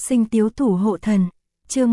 Sinh Tiếu Thủ Hộ Thần, chương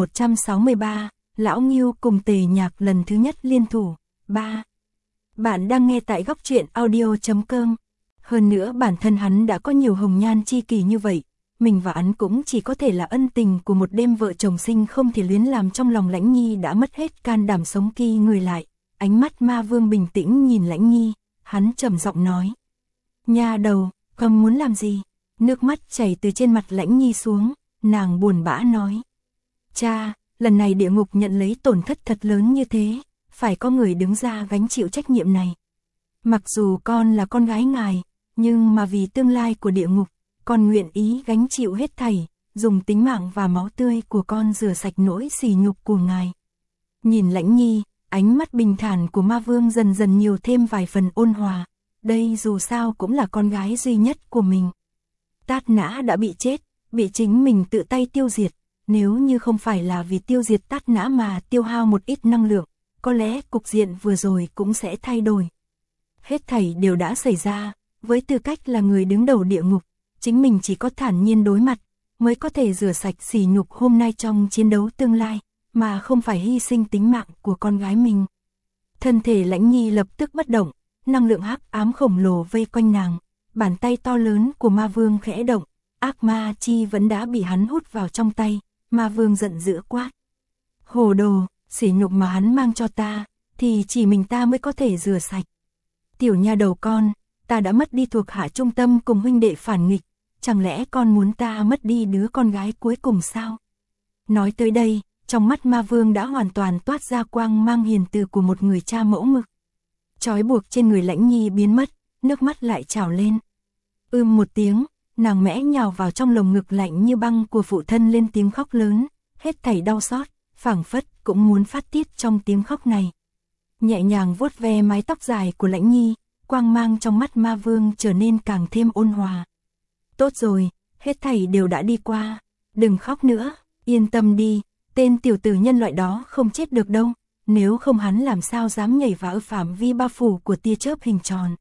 1163, Lão Ngưu cùng Tề Nhạc lần thứ nhất liên thủ, 3. Bạn đang nghe tại góc truyện audio.com. Hơn nữa bản thân hắn đã có nhiều hồng nhan chi kỷ như vậy, mình và hắn cũng chỉ có thể là ân tình của một đêm vợ chồng sinh không thể luyến, làm trong lòng Lãnh Nhi đã mất hết can đảm sống ki người lại. Ánh mắt Ma Vương bình tĩnh nhìn Lãnh Nhi, hắn trầm giọng nói: "Nha đầu, con muốn làm gì?" Nước mắt chảy từ trên mặt Lãnh Nhi xuống, nàng buồn bã nói: "Cha, lần này địa ngục nhận lấy tổn thất thật lớn như thế, phải có người đứng ra gánh chịu trách nhiệm này. Mặc dù con là con gái ngài, nhưng mà vì tương lai của địa ngục, con nguyện ý gánh chịu hết thảy, dùng tính mạng và máu tươi của con rửa sạch nỗi sỉ nhục của ngài." Nhìn Lãnh Nhi, ánh mắt bình thản của Ma Vương dần dần nhiều thêm vài phần ôn hòa, đây dù sao cũng là con gái duy nhất của mình. Tát Nã đã bị chết, bị chính mình tự tay tiêu diệt, nếu như không phải là vì tiêu diệt Tát Nã mà tiêu hao một ít năng lượng, có lẽ cục diện vừa rồi cũng sẽ thay đổi. Hết thảy đều đã xảy ra, với tư cách là người đứng đầu địa ngục, chính mình chỉ có thản nhiên đối mặt, mới có thể rửa sạch sỉ nhục hôm nay trong chiến đấu tương lai, mà không phải hy sinh tính mạng của con gái mình. Thân thể Lãnh Nhi lập tức bất động, năng lượng hắc ám khổng lồ vây quanh nàng, bàn tay to lớn của Ma Vương khẽ động, ác ma chi vẫn đã bị hắn hút vào trong tay. Ma Vương giận dữ quát: "Hồ đồ, sỉ nhục mà hắn mang cho ta, thì chỉ mình ta mới có thể rửa sạch. Tiểu nha đầu con, ta đã mất đi thuộc hạ trung tâm cùng huynh đệ phản nghịch, chẳng lẽ con muốn ta mất đi đứa con gái cuối cùng sao?" Nói tới đây, trong mắt Ma Vương đã hoàn toàn toát ra quang mang hiền từ của một người cha mẫu mực. Trói buộc trên người Lãnh Nhi biến mất, nước mắt lại trào lên. Một tiếng, nàng mẽ nhào vào trong lồng ngực lạnh như băng của phụ thân, lên tiếng khóc lớn, hết thảy đau xót, phảng phất cũng muốn phát tiết trong tiếng khóc này. Nhẹ nhàng vuốt ve mái tóc dài của Lãnh Nhi, quang mang trong mắt Ma Vương trở nên càng thêm ôn hòa. "Tốt rồi, hết thảy đều đã đi qua, đừng khóc nữa, yên tâm đi, tên tiểu tử nhân loại đó không chết được đâu, nếu không hắn làm sao dám nhảy vào phạm vi bao phủ của tia chớp hình tròn.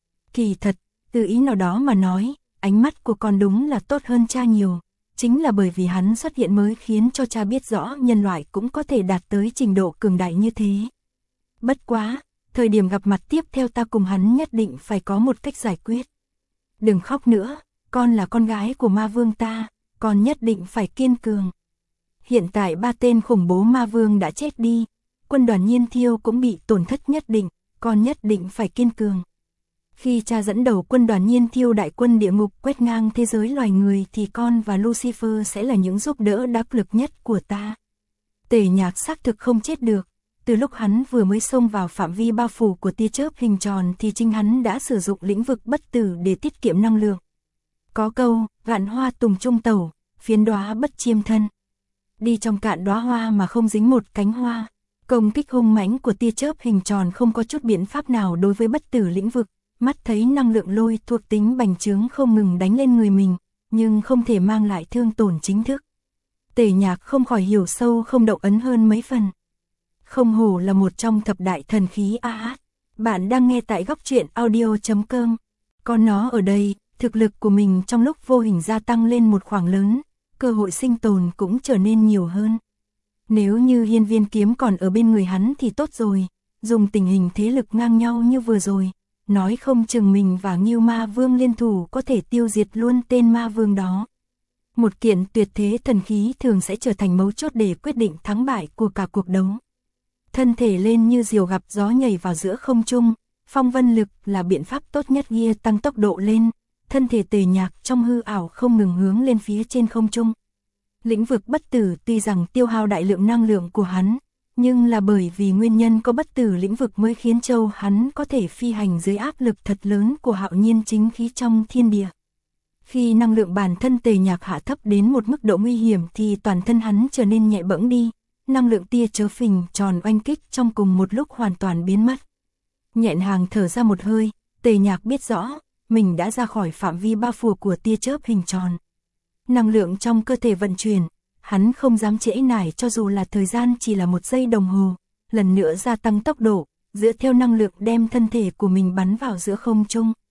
Kỳ thật, từ ý nào đó mà nói, ánh mắt của con đúng là tốt hơn cha nhiều, chính là bởi vì hắn xuất hiện mới khiến cho cha biết rõ nhân loại cũng có thể đạt tới trình độ cường đại như thế. Bất quá, thời điểm gặp mặt tiếp theo ta cùng hắn nhất định phải có một cách giải quyết. Đừng khóc nữa, con là con gái của Ma Vương ta, con nhất định phải kiên cường." Hiện tại 3 tên khủng bố Ma Vương đã chết đi, quân đoàn Nhiên Thiêu cũng bị tổn thất nhất định, con nhất định phải kiên cường. Khi cha dẫn đầu quân đoàn Nhiên Thiêu đại quân địa ngục quét ngang thế giới loài người thì con và Lucifer sẽ là những giúp đỡ đắc lực nhất của ta. Tề Nhạc xác thực không chết được, từ lúc hắn vừa mới xông vào phạm vi bao phủ của tia chớp hình tròn thì chính hắn đã sử dụng lĩnh vực bất tử để tiết kiệm năng lượng. Có câu, vạn hoa tùng trung tẩu, phiến đóa bất chiêm thân. Đi trong cạn đóa hoa mà không dính một cánh hoa. Công kích hung mãnh của tia chớp hình tròn không có chút biện pháp nào đối với bất tử lĩnh vực. Mắt thấy năng lượng lôi thuộc tính bành trướng không ngừng đánh lên người mình, nhưng không thể mang lại thương tổn chính thức. Tề Nhạc không khỏi hiểu sâu không động ấn hơn mấy phần. Không hổ là một trong thập đại thần khí A. Bạn đang nghe tại góc truyện audio.com. Có nó ở đây, thực lực của mình trong lúc vô hình gia tăng lên một khoảng lớn, cơ hội sinh tồn cũng trở nên nhiều hơn. Nếu như hiên viên kiếm còn ở bên người hắn thì tốt rồi, dùng tình hình thế lực ngang nhau như vừa rồi, nói không chừng mình và Ngưu Ma Vương liên thủ có thể tiêu diệt luôn tên Ma Vương đó. Một kiện tuyệt thế thần khí thường sẽ trở thành mấu chốt để quyết định thắng bại của cả cuộc đấu. Thân thể lên như diều gặp gió nhảy vào giữa không trung, phong vân lực là biện pháp tốt nhất gia tăng tốc độ lên, thân thể Tề Nhạc trong hư ảo không ngừng hướng lên phía trên không trung. Lĩnh vực bất tử tuy rằng tiêu hao đại lượng năng lượng của hắn, nhưng là bởi vì nguyên nhân có bất tử lĩnh vực mới khiến châu hắn có thể phi hành dưới áp lực thật lớn của hạo nhiên chính khí trong thiên địa. Khi năng lượng bản thân Tề Nhạc hạ thấp đến một mức độ nguy hiểm thì toàn thân hắn trở nên nhẹ bẫng đi, năng lượng tia chớp phình tròn oanh kích trong cùng một lúc hoàn toàn biến mất. Nhẹ nhàng thở ra một hơi, Tề Nhạc biết rõ, mình đã ra khỏi phạm vi bao phủ của tia chớp hình tròn. Năng lượng trong cơ thể vận chuyển, hắn không dám trễ nải cho dù là thời gian chỉ là 1 giây đồng hồ, lần nữa gia tăng tốc độ, dựa theo năng lượng đem thân thể của mình bắn vào giữa không trung.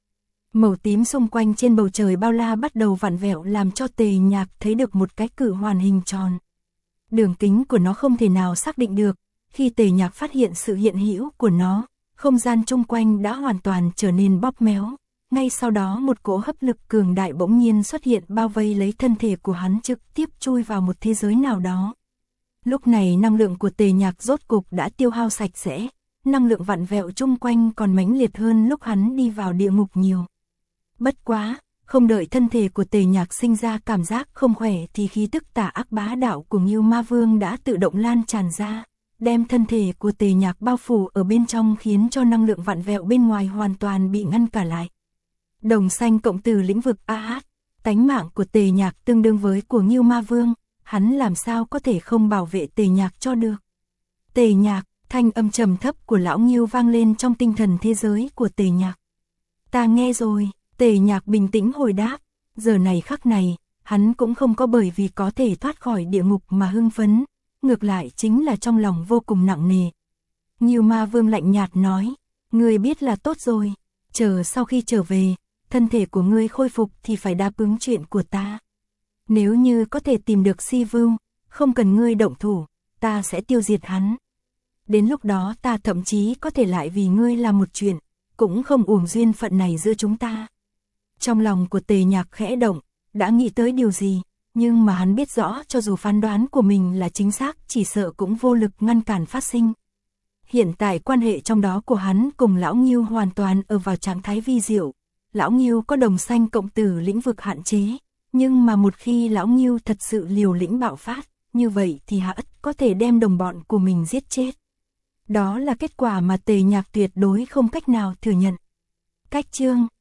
Màu tím xung quanh trên bầu trời bao la bắt đầu vặn vẹo làm cho Tề Nhạc thấy được một cái cự hoàn hình tròn. Đường kính của nó không thể nào xác định được, khi Tề Nhạc phát hiện sự hiện hữu của nó, không gian chung quanh đã hoàn toàn trở nên bóp méo. Ngay sau đó một cỗ hấp lực cường đại bỗng nhiên xuất hiện bao vây lấy thân thể của hắn trực tiếp chui vào một thế giới nào đó. Lúc này năng lượng của Tề Nhạc rốt cục đã tiêu hao sạch sẽ, năng lượng vặn vẹo chung quanh còn mãnh liệt hơn lúc hắn đi vào địa ngục nhiều. Bất quá, không đợi thân thể của Tề Nhạc sinh ra cảm giác không khỏe thì khí tức tà ác bá đạo của Ngưu Ma Vương đã tự động lan tràn ra, đem thân thể của Tề Nhạc bao phủ ở bên trong khiến cho năng lượng vặn vẹo bên ngoài hoàn toàn bị ngăn cả lại. Đồng xanh cộng từ lĩnh vực AH, tánh mạng của Tề Nhạc tương đương với của Ngưu Ma Vương, hắn làm sao có thể không bảo vệ Tề Nhạc cho được. Tề Nhạc, thanh âm trầm thấp của lão Ngưu vang lên trong tinh thần thế giới của Tề Nhạc. Ta nghe rồi, Tề Nhạc bình tĩnh hồi đáp, giờ này khắc này, hắn cũng không có bởi vì có thể thoát khỏi địa ngục mà hưng phấn, ngược lại chính là trong lòng vô cùng nặng nề. Ngưu Ma Vương lạnh nhạt nói, ngươi biết là tốt rồi, chờ sau khi trở về, thân thể của ngươi khôi phục thì phải đáp ứng chuyện của ta. Nếu như có thể tìm được Si Vưu, không cần ngươi động thủ, ta sẽ tiêu diệt hắn. Đến lúc đó ta thậm chí có thể lại vì ngươi làm một chuyện, cũng không uổng duyên phận này giữa chúng ta. Trong lòng của Tề Nhạc khẽ động, đã nghĩ tới điều gì, nhưng mà hắn biết rõ cho dù phán đoán của mình là chính xác chỉ sợ cũng vô lực ngăn cản phát sinh. Hiện tại quan hệ trong đó của hắn cùng Lão Ngưu hoàn toàn ở vào trạng thái vi diệu. Lão Ngưu có đồng xanh cộng từ lĩnh vực hạn chế, nhưng mà một khi Lão Ngưu thật sự liều lĩnh bạo phát, như vậy thì hạ ất có thể đem đồng bọn của mình giết chết. Đó là kết quả mà Tề Nhạc tuyệt đối không cách nào thừa nhận. Cách chương